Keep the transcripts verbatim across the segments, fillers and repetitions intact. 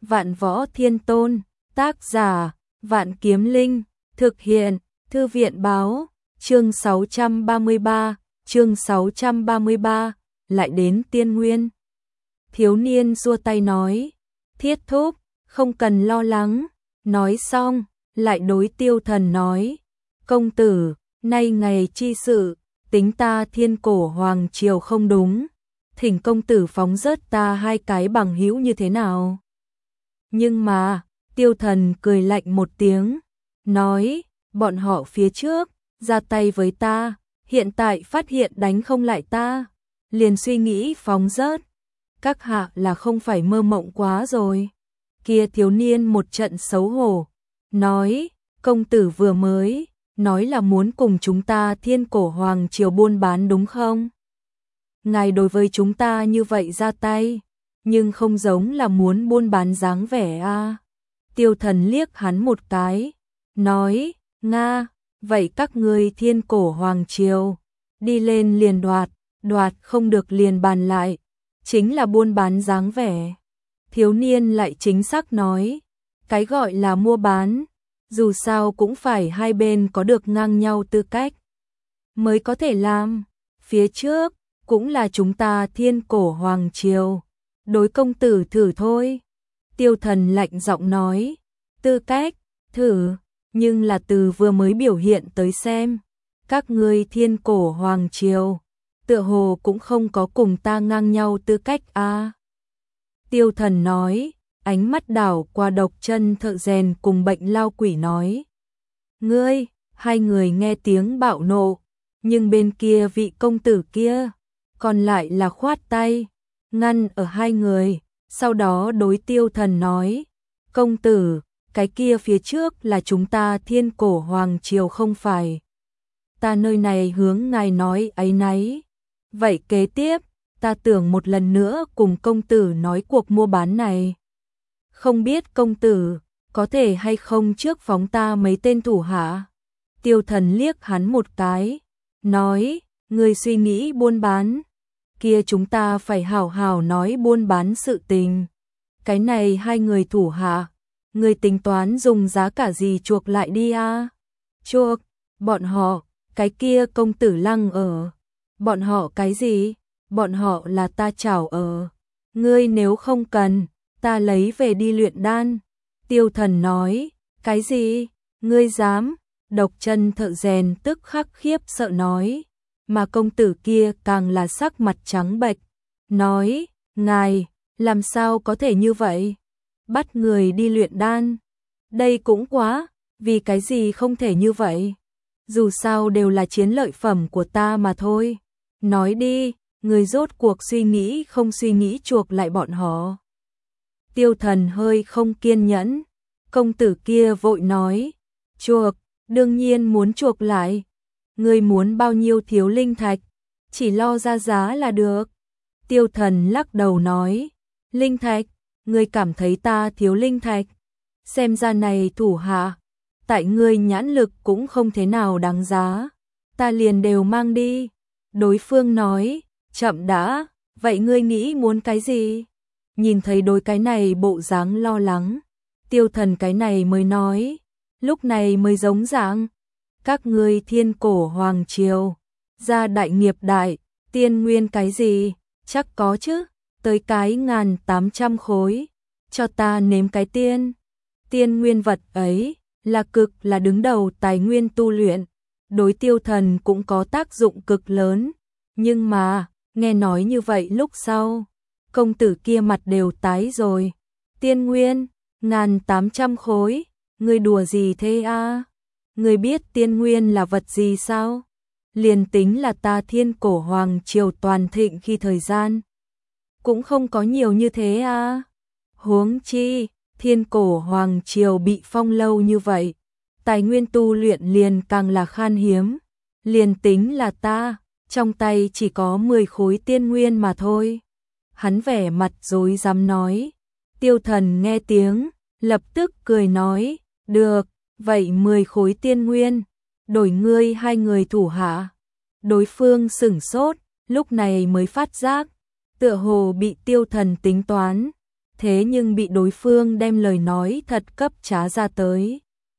Vạn Võ Thiên Tôn, tác giả, Vạn Kiếm Linh, thực hiện, Thư viện báo, chương sáu trăm ba mươi ba, chương sáu trăm ba mươi ba, lại đến Tiên Nguyên. Thiếu niên giơ tay nói, Thiết Thúc, không cần lo lắng, nói xong, lại đối Tiêu Thần nói, công tử, nay ngày chi sự, tính ta Thiên Cổ Hoàng Triều không đúng, thỉnh công tử phóng rớt ta hai cái bằng hữu như thế nào. Nhưng mà, Tiêu Thần cười lạnh một tiếng, nói, bọn họ phía trước, ra tay với ta, hiện tại phát hiện đánh không lại ta, liền suy nghĩ phóng rớt. Các hạ là không phải mơ mộng quá rồi. Kia thiếu niên một trận xấu hổ, nói, công tử vừa mới, nói là muốn cùng chúng ta Thiên Cổ Hoàng Triều buôn bán đúng không? Ngài đối với chúng ta như vậy ra tay, nhưng không giống là muốn buôn bán dáng vẻ a. À. Tiêu Thần liếc hắn một cái, nói, Nga, vậy các ngươi Thiên Cổ Hoàng Triều, đi lên liền đoạt, đoạt không được liền bàn lại, chính là buôn bán dáng vẻ. Thiếu niên lại chính xác nói, cái gọi là mua bán, dù sao cũng phải hai bên có được ngang nhau tư cách, mới có thể làm, phía trước, cũng là chúng ta Thiên Cổ Hoàng Triều, đối công tử thử thôi. Tiêu Thần lạnh giọng nói, tư cách, thử, nhưng là từ vừa mới biểu hiện tới xem, các ngươi Thiên Cổ Hoàng Triều, tựa hồ cũng không có cùng ta ngang nhau tư cách a. À. Tiêu Thần nói, ánh mắt đảo qua Độc Chân thợ rèn cùng Bệnh Lao Quỷ nói, ngươi, hai người nghe tiếng bạo nộ, nhưng bên kia vị công tử kia, còn lại là khoát tay, ngăn ở hai người, sau đó đối Tiêu Thần nói, công tử, cái kia phía trước là chúng ta Thiên Cổ Hoàng Triều không phải. Ta nơi này hướng ngài nói ấy nấy. Vậy kế tiếp, ta tưởng một lần nữa cùng công tử nói cuộc mua bán này. Không biết công tử, có thể hay không trước phóng ta mấy tên thủ hạ? Tiêu Thần liếc hắn một cái, nói, người suy nghĩ buôn bán, kia chúng ta phải hảo hảo nói buôn bán sự tình. Cái này hai người thủ hạ, người tính toán dùng giá cả gì chuộc lại đi a? À? Chuộc, bọn họ, cái kia công tử Lăng ở. Bọn họ cái gì? Bọn họ là ta chảo ở. Ngươi nếu không cần, ta lấy về đi luyện đan. Tiêu Thần nói, cái gì? Ngươi dám? Độc Chân thợ rèn tức khắc khiếp sợ nói, mà công tử kia càng là sắc mặt trắng bệch, nói, ngài, làm sao có thể như vậy? Bắt người đi luyện đan, đây cũng quá, vì cái gì không thể như vậy? Dù sao đều là chiến lợi phẩm của ta mà thôi. Nói đi, người rốt cuộc suy nghĩ không suy nghĩ chuộc lại bọn họ. Tiêu Thần hơi không kiên nhẫn, công tử kia vội nói, chuộc, đương nhiên muốn chuộc lại. Người muốn bao nhiêu thiếu linh thạch, chỉ lo ra giá là được. Tiêu Thần lắc đầu nói, linh thạch, ngươi cảm thấy ta thiếu linh thạch? Xem ra này thủ hạ, tại ngươi nhãn lực cũng không thế nào đáng giá, ta liền đều mang đi. Đối phương nói, chậm đã, vậy ngươi nghĩ muốn cái gì? Nhìn thấy đôi cái này bộ dáng lo lắng, Tiêu Thần cái này mới nói, lúc này mới giống dạng, các ngươi Thiên Cổ Hoàng Triều, gia đại nghiệp đại, tiên nguyên cái gì, chắc có chứ, tới cái ngàn tám trăm khối, cho ta nếm cái tiên. Tiên nguyên vật ấy, là cực là đứng đầu tài nguyên tu luyện, đối Tiêu Thần cũng có tác dụng cực lớn, nhưng mà, nghe nói như vậy lúc sau, công tử kia mặt đều tái rồi. Tiên nguyên, ngàn tám trăm khối, người đùa gì thế a? À? Người biết tiên nguyên là vật gì sao? Liền tính là ta Thiên Cổ Hoàng Triều toàn thịnh khi thời gian, cũng không có nhiều như thế a. À? Huống chi, Thiên Cổ Hoàng Triều bị phong lâu như vậy, tài nguyên tu luyện liền càng là khan hiếm, liền tính là ta, trong tay chỉ có mười khối tiên nguyên mà thôi. Hắn vẻ mặt rối rắm nói. Tiêu Thần nghe tiếng, lập tức cười nói, được, vậy mười khối tiên nguyên, đổi ngươi hai người thủ hạ. Đối phương sửng sốt, lúc này mới phát giác, tựa hồ bị Tiêu Thần tính toán, thế nhưng bị đối phương đem lời nói thật cấp trá ra tới.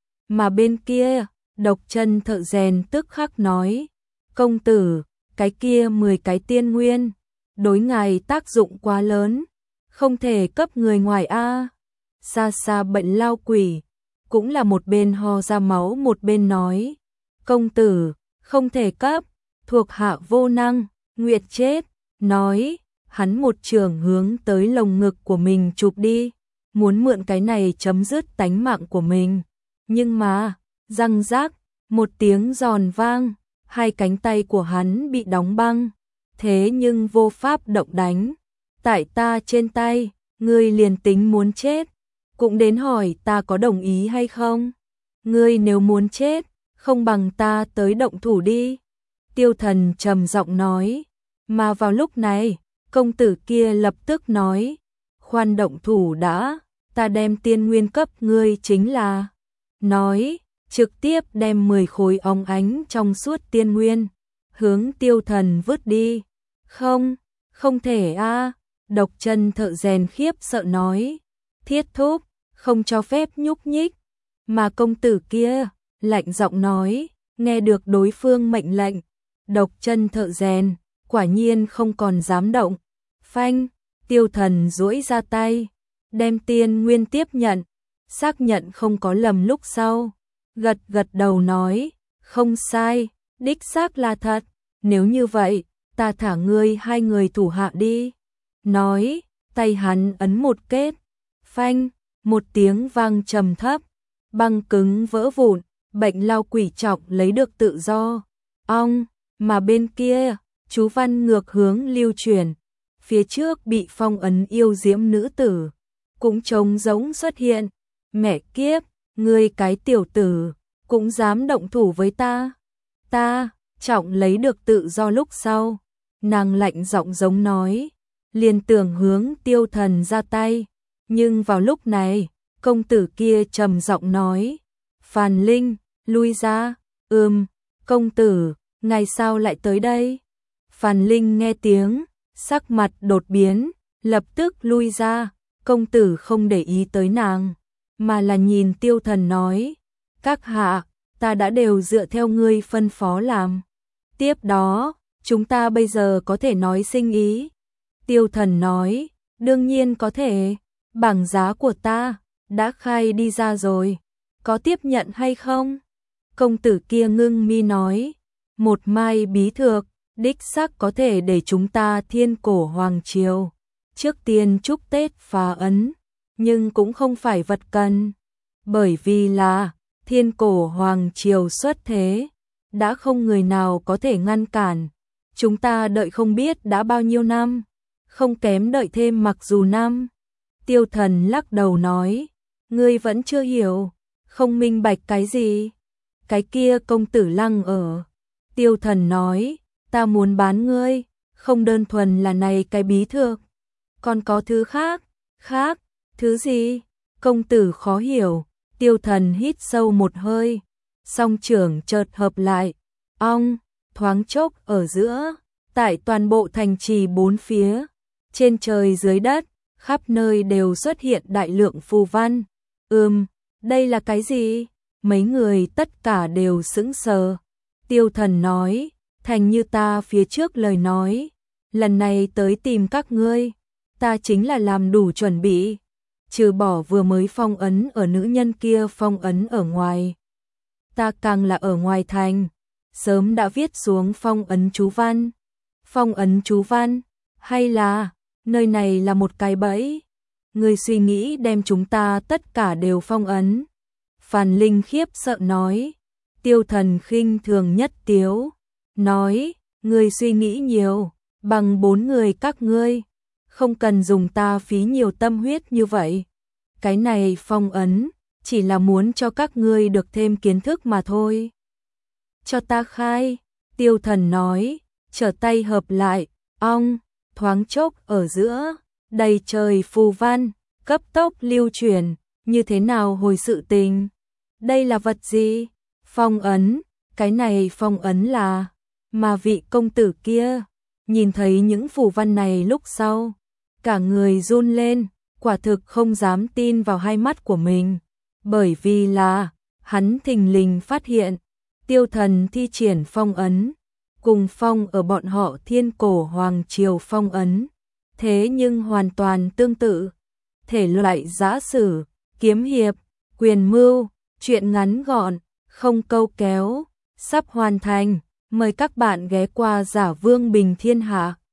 Mà bên kia, Độc Chân Thợ Rèn tức khắc nói, công tử, cái kia mười cái tiên nguyên, đối ngài tác dụng quá lớn, không thể cấp người ngoài a. Xa xa Bệnh Lao Quỷ, cũng là một bên ho ra máu một bên nói, công tử, không thể cấp, thuộc hạ vô năng. Nguyệt chết, nói, hắn một trường hướng tới lồng ngực của mình chụp đi, muốn mượn cái này chấm dứt tánh mạng của mình. Nhưng mà, răng rác, một tiếng giòn vang, hai cánh tay của hắn bị đóng băng, thế nhưng vô pháp động đánh. Tại ta trên tay, ngươi liền tính muốn chết, cũng đến hỏi ta có đồng ý hay không? Ngươi nếu muốn chết, không bằng ta tới động thủ đi. Tiêu Thần trầm giọng nói, mà vào lúc này, công tử kia lập tức nói, khoan động thủ đã, ta đem tiên nguyên cấp ngươi chính là, nói, trực tiếp đem mười khối óng ánh trong suốt tiên nguyên, hướng Tiêu Thần vứt đi. Không, không thể a. Độc Chân Thợ Rèn khiếp sợ nói, thiết thúc, không cho phép nhúc nhích. Mà công tử kia, lạnh giọng nói, nghe được đối phương mệnh lệnh, Độc Chân Thợ Rèn, quả nhiên không còn dám động. Phanh, Tiêu Thần duỗi ra tay, đem tiên nguyên tiếp nhận, xác nhận không có lầm lúc sau, gật gật đầu nói, không sai, đích xác là thật, nếu như vậy, ta thả ngươi hai người thủ hạ đi. Nói, tay hắn ấn một kết, phanh, một tiếng vang trầm thấp, băng cứng vỡ vụn, Bệnh Lao Quỷ trọng lấy được tự do. Ong, mà bên kia, chú văn ngược hướng lưu truyền, phía trước bị phong ấn yêu diễm nữ tử, cũng trống rỗng xuất hiện. Mẹ kiếp, ngươi cái tiểu tử, cũng dám động thủ với ta. Ta, trọng lấy được tự do lúc sau, nàng lạnh giọng giống nói, liền tưởng hướng Tiêu Thần ra tay, nhưng vào lúc này, công tử kia trầm giọng nói, Phàn Linh, lui ra. Ừm, công tử, ngày sao lại tới đây? Phàn Linh nghe tiếng, sắc mặt đột biến, lập tức lui ra, công tử không để ý tới nàng, mà là nhìn Tiêu Thần nói, các hạ, ta đã đều dựa theo ngươi phân phó làm. Tiếp đó, chúng ta bây giờ có thể nói sinh ý. Tiêu Thần nói, đương nhiên có thể, bảng giá của ta, đã khai đi ra rồi, có tiếp nhận hay không? Công tử kia ngưng mi nói, một mai bí thược, đích xác có thể để chúng ta Thiên Cổ Hoàng Triều trước tiên chúc Tết phá ấn, nhưng cũng không phải vật cần, bởi vì là Thiên Cổ Hoàng Triều xuất thế, đã không người nào có thể ngăn cản, chúng ta đợi không biết đã bao nhiêu năm, không kém đợi thêm mặc dù năm. Tiêu Thần lắc đầu nói, ngươi vẫn chưa hiểu, không minh bạch cái gì? Cái kia công tử Lăng ở. Tiêu Thần nói, ta muốn bán ngươi, không đơn thuần là này cái bí thược, còn có thứ khác. Khác, thứ gì? Công tử khó hiểu. Tiêu Thần hít sâu một hơi, song trưởng chợt hợp lại, ong, thoáng chốc ở giữa, tại toàn bộ thành trì bốn phía, trên trời dưới đất, khắp nơi đều xuất hiện đại lượng phù văn. Ừm, đây là cái gì? Mấy người tất cả đều sững sờ. Tiêu Thần nói, thành như ta phía trước lời nói, lần này tới tìm các ngươi, ta chính là làm đủ chuẩn bị, trừ bỏ vừa mới phong ấn ở nữ nhân kia phong ấn ở ngoài. Ta càng là ở ngoài thành, sớm đã viết xuống phong ấn chú văn. Phong ấn chú văn, hay là, nơi này là một cái bẫy? Ngươi suy nghĩ đem chúng ta tất cả đều phong ấn. Phàn Linh khiếp sợ nói. Tiêu Thần khinh thường nhất tiếu, nói, ngươi suy nghĩ nhiều, bằng bốn người các ngươi, không cần dùng ta phí nhiều tâm huyết như vậy. Cái này phong ấn, chỉ là muốn cho các ngươi được thêm kiến thức mà thôi. Cho ta khai, Tiêu Thần nói, trở tay hợp lại, ong, thoáng chốc ở giữa, đầy trời phù văn, cấp tốc lưu truyền, như thế nào hồi sự tình? Đây là vật gì? Phong ấn, cái này phong ấn là, mà vị công tử kia, nhìn thấy những phù văn này lúc sau, cả người run lên, quả thực không dám tin vào hai mắt của mình, bởi vì là hắn thình lình phát hiện Tiêu Thần thi triển phong ấn, cùng phong ở bọn họ Thiên Cổ Hoàng Triều phong ấn, thế nhưng hoàn toàn tương tự. Thể loại giã sử, kiếm hiệp, quyền mưu, truyện ngắn gọn, không câu kéo, sắp hoàn thành, mời các bạn ghé qua Giả Vương Bình Thiên Hạ.